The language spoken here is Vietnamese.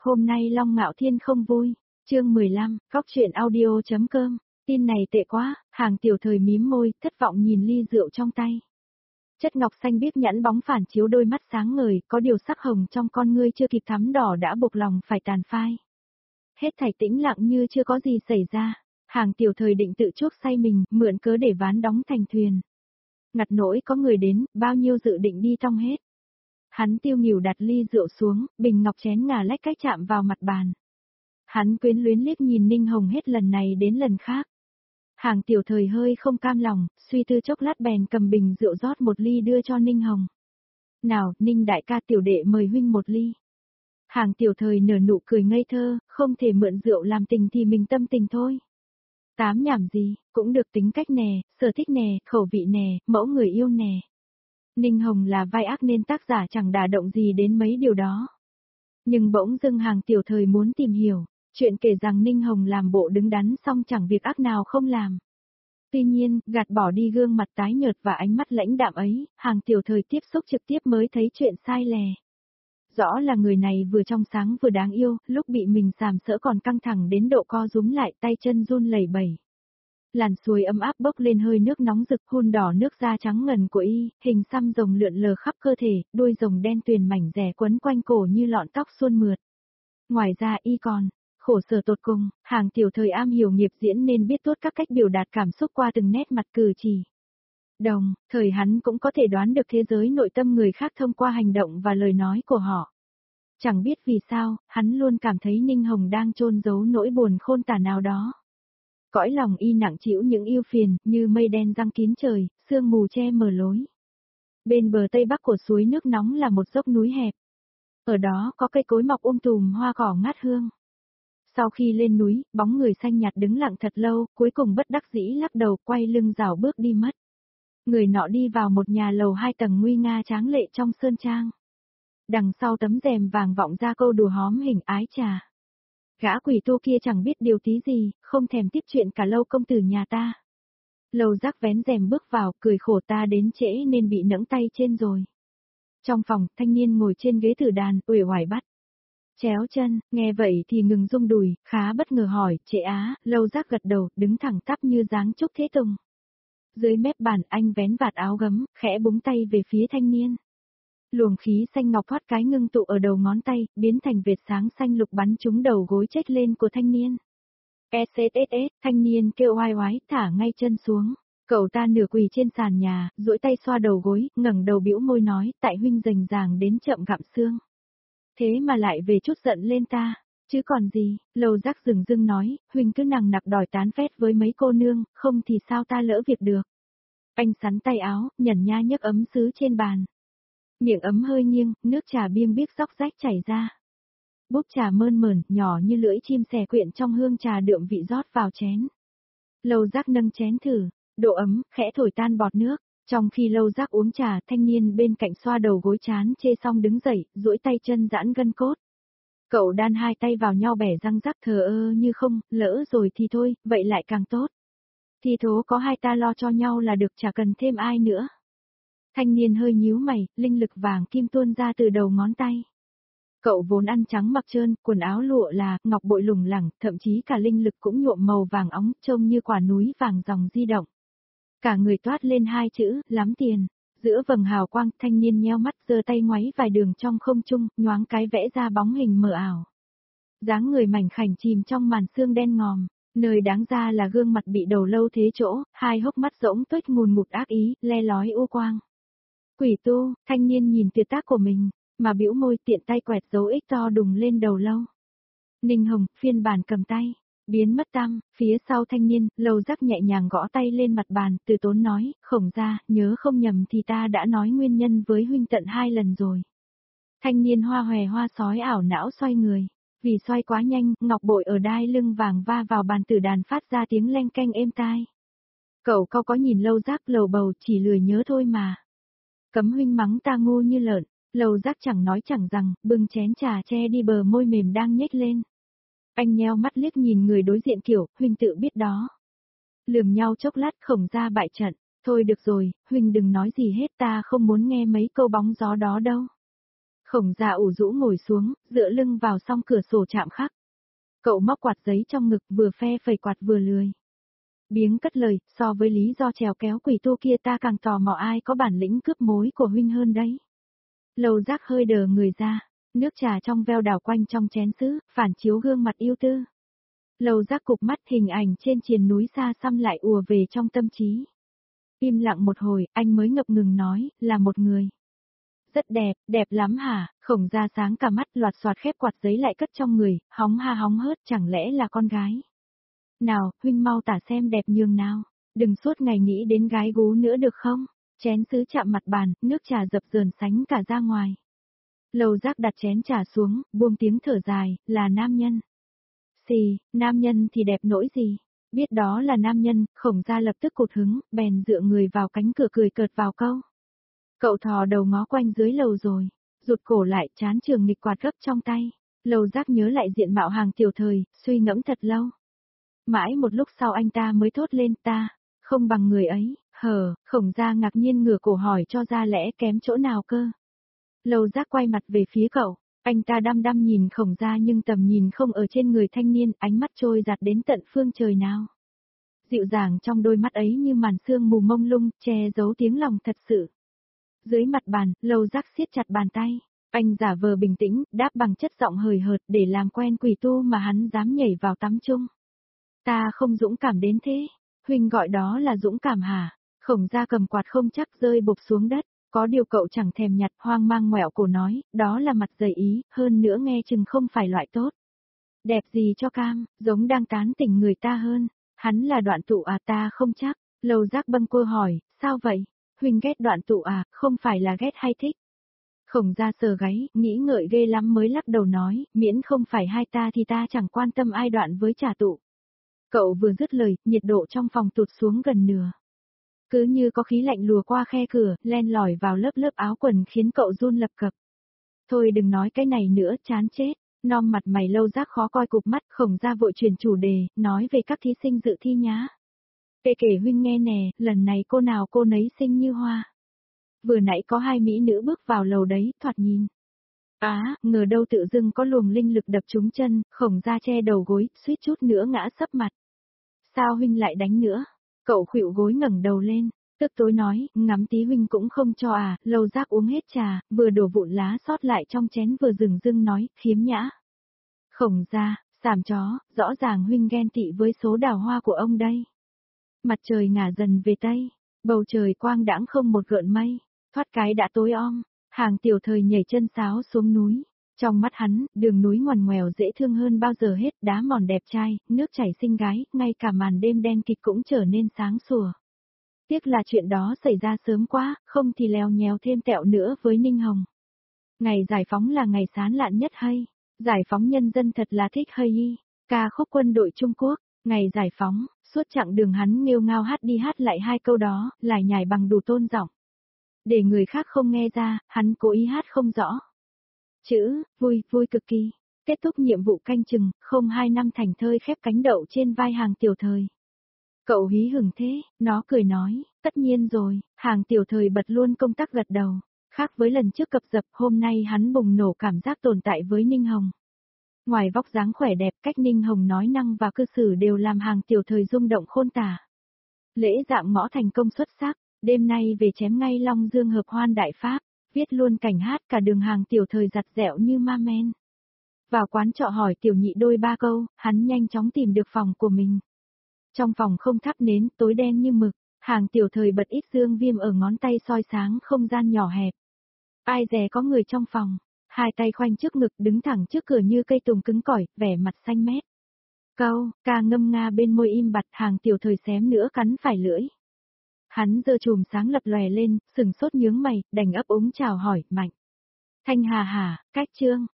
Hôm nay Long Ngạo Thiên không vui. Chương 15, Cóc truyện audio.com. Tin này tệ quá, Hàng Tiểu Thời mím môi, thất vọng nhìn ly rượu trong tay. Chất ngọc xanh biếc nhẵn bóng phản chiếu đôi mắt sáng ngời, có điều sắc hồng trong con ngươi chưa kịp thắm đỏ đã buộc lòng phải tàn phai. Hết thảy tĩnh lặng như chưa có gì xảy ra. Hàng Tiểu Thời định tự chuốc say mình, mượn cớ để ván đóng thành thuyền. Ngặt nỗi có người đến, bao nhiêu dự định đi tong hết. Hắn tiêu nghỉu đặt ly rượu xuống, bình ngọc chén ngà lách cách chạm vào mặt bàn. Hắn quyến luyến liếc nhìn Ninh Hồng hết lần này đến lần khác. Hàng Tiểu Thời hơi không cam lòng, suy tư chốc lát bèn cầm bình rượu rót một ly đưa cho Ninh Hồng. Nào, Ninh đại ca tiểu đệ mời huynh một ly. Hàng Tiểu Thời nở nụ cười ngây thơ, không thể mượn rượu làm tình thì mình tâm tình thôi. Tám nhảm gì, cũng được tính cách nè, sở thích nè, khẩu vị nè, mẫu người yêu nè. Ninh Hồng là vai ác nên tác giả chẳng đả động gì đến mấy điều đó. Nhưng bỗng dưng Hàng Tiểu Thời muốn tìm hiểu, chuyện kể rằng Ninh Hồng làm bộ đứng đắn xong chẳng việc ác nào không làm. Tuy nhiên, gạt bỏ đi gương mặt tái nhợt và ánh mắt lãnh đạm ấy, Hàng Tiểu Thời tiếp xúc trực tiếp mới thấy chuyện sai lè. Rõ là người này vừa trong sáng vừa đáng yêu, lúc bị mình sàm sỡ còn căng thẳng đến độ co rúm lại, tay chân run lẩy bẩy. Làn suối ấm áp bốc lên hơi nước nóng rực, hun đỏ nước da trắng ngần của y, hình xăm rồng lượn lờ khắp cơ thể, đuôi rồng đen tuyền mảnh rẻ quấn quanh cổ như lọn tóc suôn mượt. Ngoài ra y còn khổ sở tột cùng. Hàng Tiểu Thời am hiểu nghiệp diễn nên biết tốt các cách biểu đạt cảm xúc qua từng nét mặt cử chỉ. Đồng thời hắn cũng có thể đoán được thế giới nội tâm người khác thông qua hành động và lời nói của họ. Chẳng biết vì sao, hắn luôn cảm thấy Ninh Hồng đang chôn giấu nỗi buồn khôn tả nào đó. Cõi lòng y nặng trĩu những ưu phiền, như mây đen giăng kín trời, sương mù che mờ lối. Bên bờ tây bắc của suối nước nóng là một dốc núi hẹp. Ở đó có cây cối mọc tùm hoa cỏ ngát hương. Sau khi lên núi, bóng người xanh nhạt đứng lặng thật lâu, cuối cùng bất đắc dĩ lắc đầu quay lưng rảo bước đi mất. Người nọ đi vào một nhà lầu 2 tầng nguy nga tráng lệ trong sơn trang. Đằng sau tấm rèm vàng vọng ra câu đùa hóm hình ái trà. Gã quỷ tu kia chẳng biết điều tí gì, không thèm tiếp chuyện cả Lâu công tử nhà ta. Lâu Giác vén rèm bước vào, cười khổ ta đến trễ nên bị nẫng tay trên rồi. Trong phòng, thanh niên ngồi trên ghế thử đàn, uể oải bắt chéo chân, nghe vậy thì ngừng rung đùi, khá bất ngờ hỏi, trễ á, Lâu Giác gật đầu, đứng thẳng tắp như dáng trúc thế tùng. Dưới mép bàn anh vén vạt áo gấm, khẽ búng tay về phía thanh niên. Luồng khí xanh ngọc thoát cái ngưng tụ ở đầu ngón tay, biến thành vệt sáng xanh lục bắn trúng đầu gối chết lên của thanh niên. SSS, thanh niên kêu oai oái, thả ngay chân xuống. Cậu ta nửa quỳ trên sàn nhà, duỗi tay xoa đầu gối, ngẩng đầu bĩu môi nói, tại huynh rành ràng đến chậm gặm xương. Thế mà lại về chút giận lên ta, chứ còn gì, Lâu Giác dừng dưng nói, huynh cứ nằng nặc đòi tán phét với mấy cô nương, không thì sao ta lỡ việc được. Anh sắn tay áo, nhẩn nha nhấc ấm sứ trên bàn. Miệng ấm hơi nghiêng, nước trà biêng biếc róc rách chảy ra. Búp trà mơn mởn, nhỏ như lưỡi chim sẻ quyện trong hương trà đượm vị rót vào chén. Lâu Giác nâng chén thử, độ ấm, khẽ thổi tan bọt nước. Trong khi Lâu Giác uống trà, thanh niên bên cạnh xoa đầu gối chán chê xong đứng dậy, duỗi tay chân giãn gân cốt. Cậu đan hai tay vào nhau bẻ răng rắc thờ ơ như không, lỡ rồi thì thôi, vậy lại càng tốt. Thì thố có hai ta lo cho nhau là được, chả cần thêm ai nữa. Thanh niên hơi nhíu mày, linh lực vàng kim tuôn ra từ đầu ngón tay. Cậu vốn ăn trắng mặc trơn, quần áo lụa là, ngọc bội lủng lẳng, thậm chí cả linh lực cũng nhuộm màu vàng óng, trông như quả núi vàng dòng di động. Cả người toát lên hai chữ, lắm tiền. Giữa vầng hào quang, thanh niên nheo mắt giơ tay ngoáy vài đường trong không trung, nhoáng cái vẽ ra bóng hình mờ ảo. Dáng người mảnh khảnh chìm trong màn sương đen ngòm, nơi đáng ra là gương mặt bị đầu lâu thế chỗ, hai hốc mắt rỗng tuếch ngùn ngụt ác ý, le lói u quang. Quỷ tu, thanh niên nhìn tuyệt tác của mình, mà bĩu môi tiện tay quẹt dấu X to đùng lên đầu lâu. Ninh Hồng, phiên bản cầm tay. Biến mất tăm, phía sau thanh niên, Lâu Giác nhẹ nhàng gõ tay lên mặt bàn, từ tốn nói, Khổng gia, nhớ không nhầm thì ta đã nói nguyên nhân với huynh tận 2 lần rồi. Thanh niên hoa hòe hoa sói ảo não xoay người, vì xoay quá nhanh, ngọc bội ở đai lưng vàng va vào bàn tử đàn phát ra tiếng leng keng êm tai. Cậu có nhìn Lâu Giác lầu bầu chỉ lười nhớ thôi mà. Cấm huynh mắng ta ngu như lợn, Lâu Giác chẳng nói chẳng rằng, bưng chén trà che đi bờ môi mềm đang nhếch lên. Anh nheo mắt liếc nhìn người đối diện kiểu, huynh tự biết đó. Lườm nhau chốc lát Khổng gia bại trận, thôi được rồi, huynh đừng nói gì hết ta không muốn nghe mấy câu bóng gió đó đâu. Khổng Gia ủ rũ ngồi xuống, dựa lưng vào song cửa sổ chạm khắc. Cậu móc quạt giấy trong ngực vừa phe phẩy quạt vừa lười. Biếng cất lời, so với lý do trèo kéo quỷ tu kia ta càng tò mò ai có bản lĩnh cướp mối của huynh hơn đấy. Lầu Giác hơi đờ người ra, nước trà trong veo đảo quanh trong chén sứ, phản chiếu gương mặt yêu tư. Lầu Giác cụp mắt, hình ảnh trên triền núi xa xăm lại ùa về trong tâm trí. Im lặng một hồi, anh mới ngập ngừng nói, là một người. Rất đẹp, đẹp lắm hả? Khổng Gia sáng cả mắt, loạt soạt khép quạt giấy lại cất trong người, hóng ha hóng hớt, chẳng lẽ là con gái? Nào, huynh mau tả xem đẹp nhường nào, đừng suốt ngày nghĩ đến gái gú nữa được không? Chén sứ chạm mặt bàn, nước trà dập dờn sánh cả ra ngoài. Lầu Giác đặt chén trà xuống, buông tiếng thở dài, là nam nhân. Xì, nam nhân thì đẹp nỗi gì? Biết đó là nam nhân, Khổng Gia lập tức cụt hứng, bèn dựa người vào cánh cửa cười cợt vào câu. Cậu thò đầu ngó quanh dưới lầu rồi, rụt cổ lại, chán trường nghịch quạt gấp trong tay. Lầu Giác nhớ lại diện mạo Hàng Tiểu Thời, suy ngẫm thật lâu. Mãi một lúc sau anh ta mới thốt lên, ta, không bằng người ấy, Khổng Gia ngạc nhiên ngửa cổ hỏi cho ra lẽ kém chỗ nào cơ. Lầu Giác quay mặt về phía cậu, anh ta đăm đăm nhìn Khổng Gia nhưng tầm nhìn không ở trên người thanh niên, ánh mắt trôi dạt đến tận phương trời nào. Dịu dàng trong đôi mắt ấy như màn sương mù mông lung, che giấu tiếng lòng thật sự. Dưới mặt bàn, Lầu Giác siết chặt bàn tay, anh giả vờ bình tĩnh, đáp bằng chất giọng hời hợt để làm quen quỷ tu mà hắn dám nhảy vào tắm chung. Ta không dũng cảm đến thế, huynh gọi đó là dũng cảm hả? Khổng Gia cầm quạt không chắc rơi bộp xuống đất, có điều cậu chẳng thèm nhặt, hoang mang ngoẹo cổ nói, đó là mặt dày ý, hơn nữa nghe chừng không phải loại tốt. Đẹp gì cho cam, giống đang tán tỉnh người ta hơn, hắn là Đoạn Tụ à, ta không chắc. Lầu Giác bâng quơ hỏi, sao vậy? Huynh ghét Đoạn Tụ à, không phải là ghét hay thích? Khổng Gia sờ gáy, nghĩ ngợi ghê lắm mới lắc đầu nói, miễn không phải hai ta thì ta chẳng quan tâm ai đoạn với Trà Tụ. Cậu vừa dứt lời, nhiệt độ trong phòng tụt xuống gần nửa. Cứ như có khí lạnh lùa qua khe cửa, len lỏi vào lớp lớp áo quần khiến cậu run lập cập. Thôi đừng nói cái này nữa, chán chết. Nom mặt mày Lâu Giác khó coi cụp mắt, Khổng Gia vội chuyển chủ đề, nói về các thí sinh dự thi nhá. Kể huynh nghe nè, lần này cô nào cô nấy xinh như hoa. Vừa nãy có hai mỹ nữ bước vào lầu đấy, thoạt nhìn. Ngờ đâu tự dưng có luồng linh lực đập trúng chân, Khổng Gia che đầu gối, suýt chút nữa ngã sấp mặt. Sao huynh lại đánh nữa? Cậu khuỵu gối ngẩng đầu lên, tức tối nói, ngắm tí huynh cũng không cho à, Lâu Giác uống hết trà, vừa đổ vụn lá sót lại trong chén vừa dừng dưng nói, khiếm nhã. Khổng Gia, sàm chó, rõ ràng huynh ghen tị với số đào hoa của ông đây. Mặt trời ngả dần về tây, bầu trời quang đãng không một gợn mây, thoát cái đã tối om, Hàng Tiểu Thời nhảy chân sáo xuống núi. Trong mắt hắn, đường núi ngoằn ngoèo dễ thương hơn bao giờ hết, đá mòn đẹp trai, nước chảy xinh gái, ngay cả màn đêm đen kịt cũng trở nên sáng sủa. Tiếc là chuyện đó xảy ra sớm quá, không thì leo nhéo thêm tẹo nữa với Ninh Hồng. Ngày giải phóng là ngày sán lạn nhất hay, giải phóng nhân dân thật là thích hay y, ca khúc quân đội Trung Quốc, ngày giải phóng, suốt chặng đường hắn nghêu ngao hát đi hát lại hai câu đó, lại nhảy bằng đủ tôn giọng. Để người khác không nghe ra, hắn cố ý hát không rõ. Chữ, vui, vui cực kỳ. Kết thúc nhiệm vụ canh chừng, không 2 năm thành thơi khép cánh đậu trên vai Hàng Tiểu Thời. Cậu hí hửng thế, nó cười nói, tất nhiên rồi, Hàng Tiểu Thời bật luôn công tắc gật đầu. Khác với lần trước cập dập, hôm nay hắn bùng nổ cảm giác tồn tại với Ninh Hồng. Ngoài vóc dáng khỏe đẹp, cách Ninh Hồng nói năng và cư xử đều làm Hàng Tiểu Thời rung động khôn tả. Lễ dạng mõ thành công xuất sắc, đêm nay về chém ngay Long Dương hợp hoan đại pháp. Viết luôn cảnh hát cả đường Hàng Tiểu Thời giặt dẹo như ma men. Vào quán trọ hỏi Tiểu Nhị đôi ba câu, hắn nhanh chóng tìm được phòng của mình. Trong phòng không thắp nến, tối đen như mực, Hàng Tiểu Thời bật ít dương viêm ở ngón tay soi sáng không gian nhỏ hẹp. Ai dè có người trong phòng, hai tay khoanh trước ngực đứng thẳng trước cửa như cây tùng cứng cỏi, vẻ mặt xanh mét. Ca ngâm nga bên môi im bặt, Hàng Tiểu Thời xém nữa cắn phải lưỡi. Hắn giơ chùm sáng lập lòe lên, sừng sốt nhướng mày, đành ấp úng chào hỏi, Mạnh. Thanh Hà hả, cách Trương,